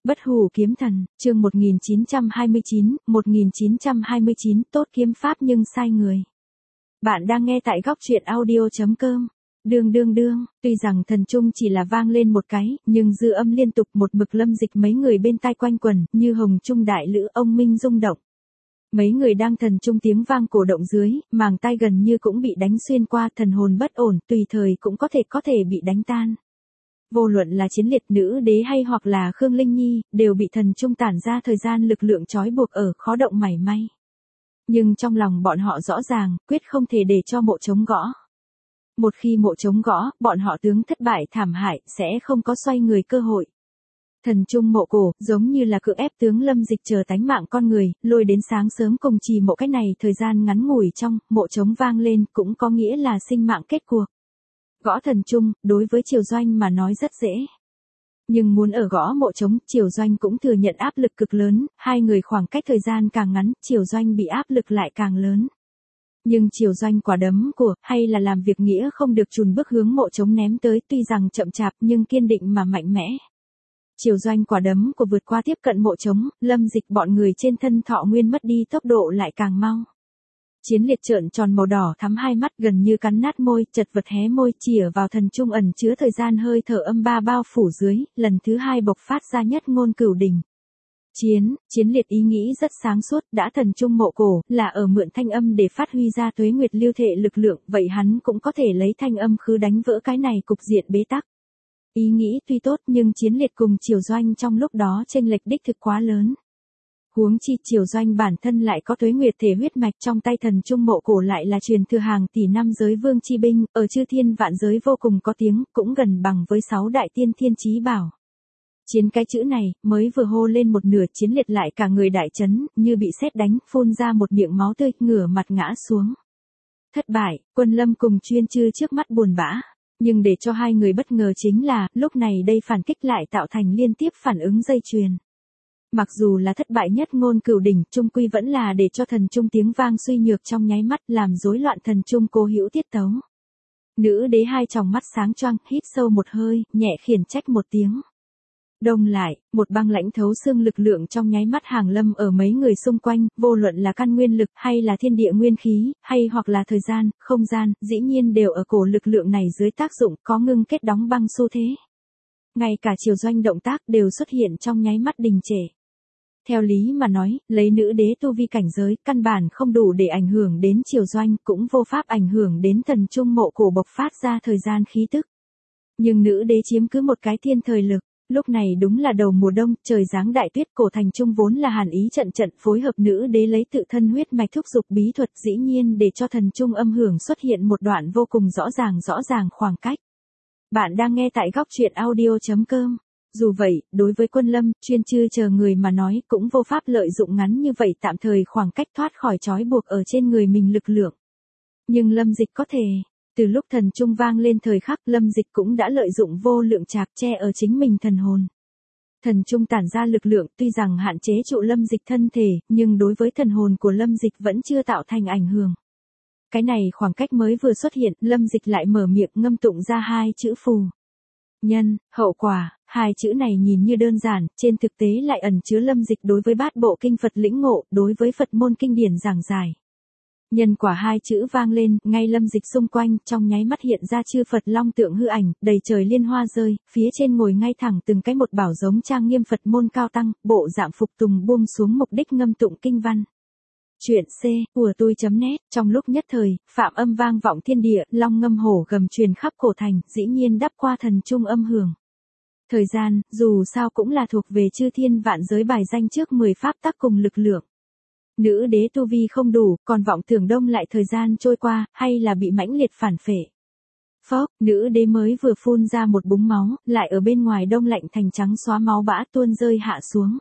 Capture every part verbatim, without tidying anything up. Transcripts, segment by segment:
Bất hủ kiếm thần, chương một nghìn chín trăm hai mươi chín, một nghìn chín trăm hai mươi chín, tốt kiếm pháp nhưng sai người. Bạn đang nghe tại góc truyện audio chấm com. Đương đương đương, tuy rằng thần trung chỉ là vang lên một cái, nhưng dư âm liên tục một mực lâm dịch mấy người bên tai quanh quần, như hồng trung đại lữ ông minh rung động. Mấy người đang thần trung tiếng vang cổ động dưới, màng tai gần như cũng bị đánh xuyên qua, thần hồn bất ổn, tùy thời cũng có thể có thể bị đánh tan. Vô luận là chiến liệt nữ đế hay hoặc là Khương Linh Nhi, đều bị thần trung tản ra thời gian lực lượng trói buộc ở khó động mảy may. Nhưng trong lòng bọn họ rõ ràng, quyết không thể để cho mộ trống gõ. Một khi mộ trống gõ, bọn họ tướng thất bại thảm hại, sẽ không có xoay người cơ hội. Thần trung mộ cổ, giống như là cưỡng ép tướng lâm dịch chờ tánh mạng con người, lôi đến sáng sớm cùng trì mộ cách này thời gian ngắn ngủi trong, mộ trống vang lên, cũng có nghĩa là sinh mạng kết cuộc. Gõ thần trung, đối với Triều Doanh mà nói rất dễ. Nhưng muốn ở gõ mộ trống, Triều Doanh cũng thừa nhận áp lực cực lớn, hai người khoảng cách thời gian càng ngắn, Triều Doanh bị áp lực lại càng lớn. Nhưng Triều Doanh quả đấm của, hay là làm việc nghĩa không được chùn bước hướng mộ trống ném tới, tuy rằng chậm chạp nhưng kiên định mà mạnh mẽ. Triều Doanh quả đấm của vượt qua tiếp cận mộ trống, lâm dịch bọn người trên thân thọ nguyên mất đi tốc độ lại càng mau. Chiến liệt trợn tròn màu đỏ thắm hai mắt gần như cắn nát môi, chật vật hé môi, chìa vào thần trung ẩn chứa thời gian hơi thở âm ba bao phủ dưới, lần thứ hai bộc phát ra nhất ngôn cửu đỉnh. Chiến, chiến liệt ý nghĩ rất sáng suốt, đã thần trung mộ cổ, là ở mượn thanh âm để phát huy ra tuế nguyệt lưu thể lực lượng, vậy hắn cũng có thể lấy thanh âm khứ đánh vỡ cái này cục diện bế tắc. Ý nghĩ tuy tốt nhưng chiến liệt cùng Triều Doanh trong lúc đó chênh lệch đích thực quá lớn. Huống chi Triều Doanh bản thân lại có tuế nguyệt thể huyết mạch, trong tay thần trung mộ cổ lại là truyền thừa hàng tỷ năm giới vương chi binh, ở chư thiên vạn giới vô cùng có tiếng, cũng gần bằng với sáu đại tiên thiên chí bảo. Chiến cái chữ này, mới vừa hô lên một nửa, chiến liệt lại cả người đại chấn, như bị sét đánh, phun ra một miệng máu tươi, ngửa mặt ngã xuống. Thất bại, Quân Lâm cùng Chuyên Chư trước mắt buồn bã. Nhưng để cho hai người bất ngờ chính là, lúc này đây phản kích lại tạo thành liên tiếp phản ứng dây chuyền. Mặc dù là thất bại nhất ngôn cửu đỉnh, trung quy vẫn là để cho thần trung tiếng vang suy nhược trong nháy mắt, làm rối loạn thần trung cố hữu tiết tấu. Nữ đế hai tròng mắt sáng choang, hít sâu một hơi, nhẹ khiển trách một tiếng. Đông lại, một băng lãnh thấu xương lực lượng trong nháy mắt hàng lâm ở mấy người xung quanh, vô luận là căn nguyên lực, hay là thiên địa nguyên khí, hay hoặc là thời gian, không gian, dĩ nhiên đều ở cổ lực lượng này dưới tác dụng, có ngưng kết đóng băng xu thế. Ngay cả Triều Doanh động tác đều xuất hiện trong nháy mắt đình trệ. Theo lý mà nói, lấy nữ đế tu vi cảnh giới, căn bản không đủ để ảnh hưởng đến Triều Doanh, cũng vô pháp ảnh hưởng đến thần trung mộ cổ bộc phát ra thời gian khí tức. Nhưng nữ đế chiếm cứ một cái thiên thời lực. Lúc này đúng là đầu mùa đông, trời giáng đại tuyết, cổ thành trung vốn là hàn ý trận trận, phối hợp nữ đế lấy tự thân huyết mạch thúc dục bí thuật, dĩ nhiên để cho thần trung âm hưởng xuất hiện một đoạn vô cùng rõ ràng rõ ràng khoảng cách. Bạn đang nghe tại góc truyện audio chấm com. Dù vậy, đối với Quân Lâm, Chuyên Chư chờ người mà nói, cũng vô pháp lợi dụng ngắn như vậy tạm thời khoảng cách thoát khỏi trói buộc ở trên người mình lực lượng. Nhưng Lâm Dịch có thể. Từ lúc thần trung vang lên thời khắc, Lâm Dịch cũng đã lợi dụng vô lượng trạc che ở chính mình thần hồn. Thần trung tản ra lực lượng, tuy rằng hạn chế trụ Lâm Dịch thân thể, nhưng đối với thần hồn của Lâm Dịch vẫn chưa tạo thành ảnh hưởng. Cái này khoảng cách mới vừa xuất hiện, Lâm Dịch lại mở miệng ngâm tụng ra hai chữ phù. Nhân, hậu quả, hai chữ này nhìn như đơn giản, trên thực tế lại ẩn chứa Lâm Dịch đối với bát bộ kinh Phật lĩnh ngộ, đối với Phật môn kinh điển giảng giải. Nhân quả hai chữ vang lên, ngay Lâm Dịch xung quanh, trong nháy mắt hiện ra chư Phật long tượng hư ảnh, đầy trời liên hoa rơi, phía trên ngồi ngay thẳng từng cái một bảo giống trang nghiêm Phật môn cao tăng, bộ dạng phục tùng buông xuống mục đích ngâm tụng kinh văn. Chuyện C, của tôi chấm net, trong lúc nhất thời, phạm âm vang vọng thiên địa, long ngâm hổ gầm truyền khắp cổ thành, dĩ nhiên đắp qua thần trung âm hưởng. Thời gian, dù sao cũng là thuộc về chư thiên vạn giới bài danh trước mười pháp tắc cùng lực lượng. Nữ đế tu vi không đủ, còn vọng tưởng đông lại thời gian trôi qua, hay là bị mãnh liệt phản phệ. Phốc, nữ đế mới vừa phun ra một búng máu, lại ở bên ngoài đông lạnh thành trắng xóa máu bã tuôn rơi hạ xuống.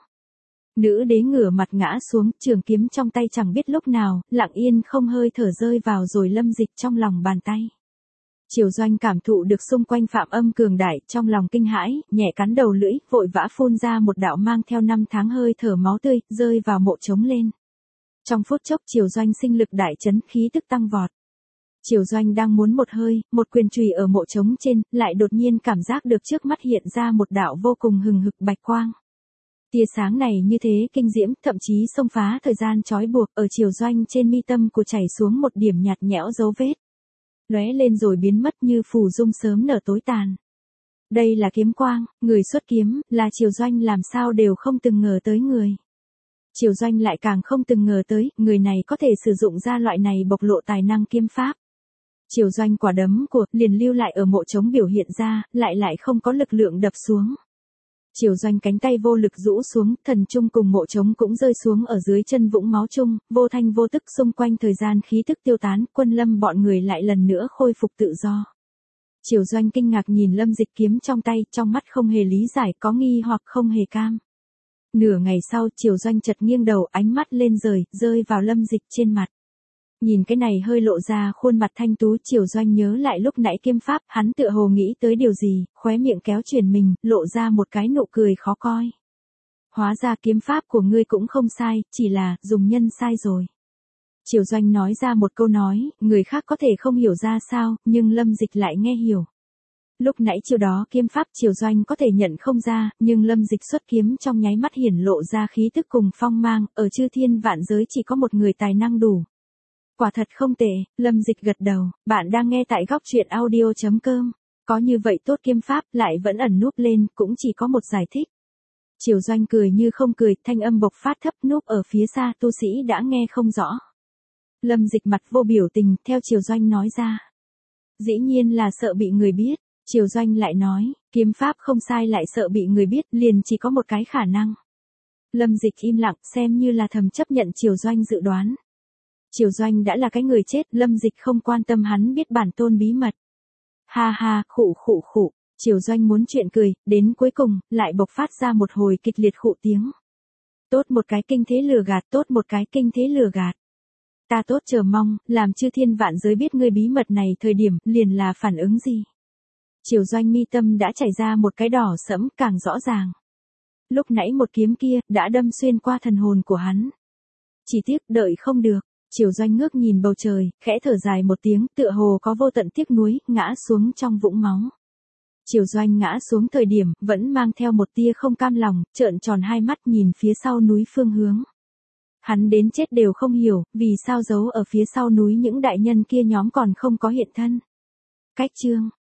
Nữ đế ngửa mặt ngã xuống, trường kiếm trong tay chẳng biết lúc nào, lặng yên không hơi thở rơi vào rồi Lâm Dịch trong lòng bàn tay. Triều Doanh cảm thụ được xung quanh phạm âm cường đại, trong lòng kinh hãi, nhẹ cắn đầu lưỡi, vội vã phun ra một đạo mang theo năm tháng hơi thở máu tươi, rơi vào mộ trống lên. Trong phút chốc Triều Doanh sinh lực đại chấn, khí tức tăng vọt. Triều Doanh đang muốn một hơi, một quyền chùy ở mộ trống trên, lại đột nhiên cảm giác được trước mắt hiện ra một đạo vô cùng hừng hực bạch quang. Tia sáng này như thế kinh diễm, thậm chí xông phá thời gian trói buộc, ở Triều Doanh trên mi tâm của chảy xuống một điểm nhạt nhẽo dấu vết. Lóe lên rồi biến mất như phù dung sớm nở tối tàn. Đây là kiếm quang, người xuất kiếm, là Triều Doanh làm sao đều không từng ngờ tới người. Triều Doanh lại càng không từng ngờ tới, người này có thể sử dụng ra loại này bộc lộ tài năng kiếm pháp. Triều Doanh quả đấm của, liền lưu lại ở mộ trống biểu hiện ra, lại lại không có lực lượng đập xuống. Triều Doanh cánh tay vô lực rũ xuống, thần trung cùng mộ trống cũng rơi xuống ở dưới chân vũng máu chung, vô thanh vô tức xung quanh thời gian khí tức tiêu tán, Quân Lâm bọn người lại lần nữa khôi phục tự do. Triều Doanh kinh ngạc nhìn Lâm Dịch kiếm trong tay, trong mắt không hề lý giải, có nghi hoặc không hề cam. Nửa ngày sau, Triều Doanh chợt nghiêng đầu, ánh mắt lên rời, rơi vào Lâm Dịch trên mặt. Nhìn cái này hơi lộ ra khuôn mặt thanh tú, Triều Doanh nhớ lại lúc nãy kiếm pháp, hắn tựa hồ nghĩ tới điều gì, khóe miệng kéo chuyển mình, lộ ra một cái nụ cười khó coi. Hóa ra kiếm pháp của ngươi cũng không sai, chỉ là, dùng nhân sai rồi. Triều Doanh nói ra một câu nói, người khác có thể không hiểu ra sao, nhưng Lâm Dịch lại nghe hiểu. Lúc nãy chiều đó kiếm pháp Triều Doanh có thể nhận không ra, nhưng Lâm Dịch xuất kiếm trong nháy mắt hiển lộ ra khí tức cùng phong mang, ở chư thiên vạn giới chỉ có một người tài năng đủ. Quả thật không tệ, Lâm Dịch gật đầu, bạn đang nghe tại góc truyện audio chấm com. Có như vậy tốt kiếm pháp lại vẫn ẩn núp lên, cũng chỉ có một giải thích. Triều Doanh cười như không cười, thanh âm bộc phát thấp, núp ở phía xa tu sĩ đã nghe không rõ. Lâm Dịch mặt vô biểu tình, theo Triều Doanh nói ra. Dĩ nhiên là sợ bị người biết. Triều Doanh lại nói, kiếm pháp không sai lại sợ bị người biết, liền chỉ có một cái khả năng. Lâm Dịch im lặng, xem như là thầm chấp nhận Triều Doanh dự đoán. Triều Doanh đã là cái người chết, Lâm Dịch không quan tâm hắn biết bản tôn bí mật. Ha ha, khụ khụ khụ, Triều Doanh muốn chuyện cười, đến cuối cùng, lại bộc phát ra một hồi kịch liệt khụ tiếng. Tốt một cái kinh thế lừa gạt, tốt một cái kinh thế lừa gạt. Ta tốt chờ mong, làm chư thiên vạn giới biết ngươi bí mật này thời điểm, liền là phản ứng gì. Triều Doanh mi tâm đã chảy ra một cái đỏ sẫm, càng rõ ràng. Lúc nãy một kiếm kia, đã đâm xuyên qua thần hồn của hắn. Chỉ tiếc, đợi không được. Triều Doanh ngước nhìn bầu trời, khẽ thở dài một tiếng, tựa hồ có vô tận tiếc nuối, ngã xuống trong vũng máu. Triều Doanh ngã xuống thời điểm, vẫn mang theo một tia không cam lòng, trợn tròn hai mắt nhìn phía sau núi phương hướng. Hắn đến chết đều không hiểu, vì sao giấu ở phía sau núi những đại nhân kia nhóm còn không có hiện thân. Cách chương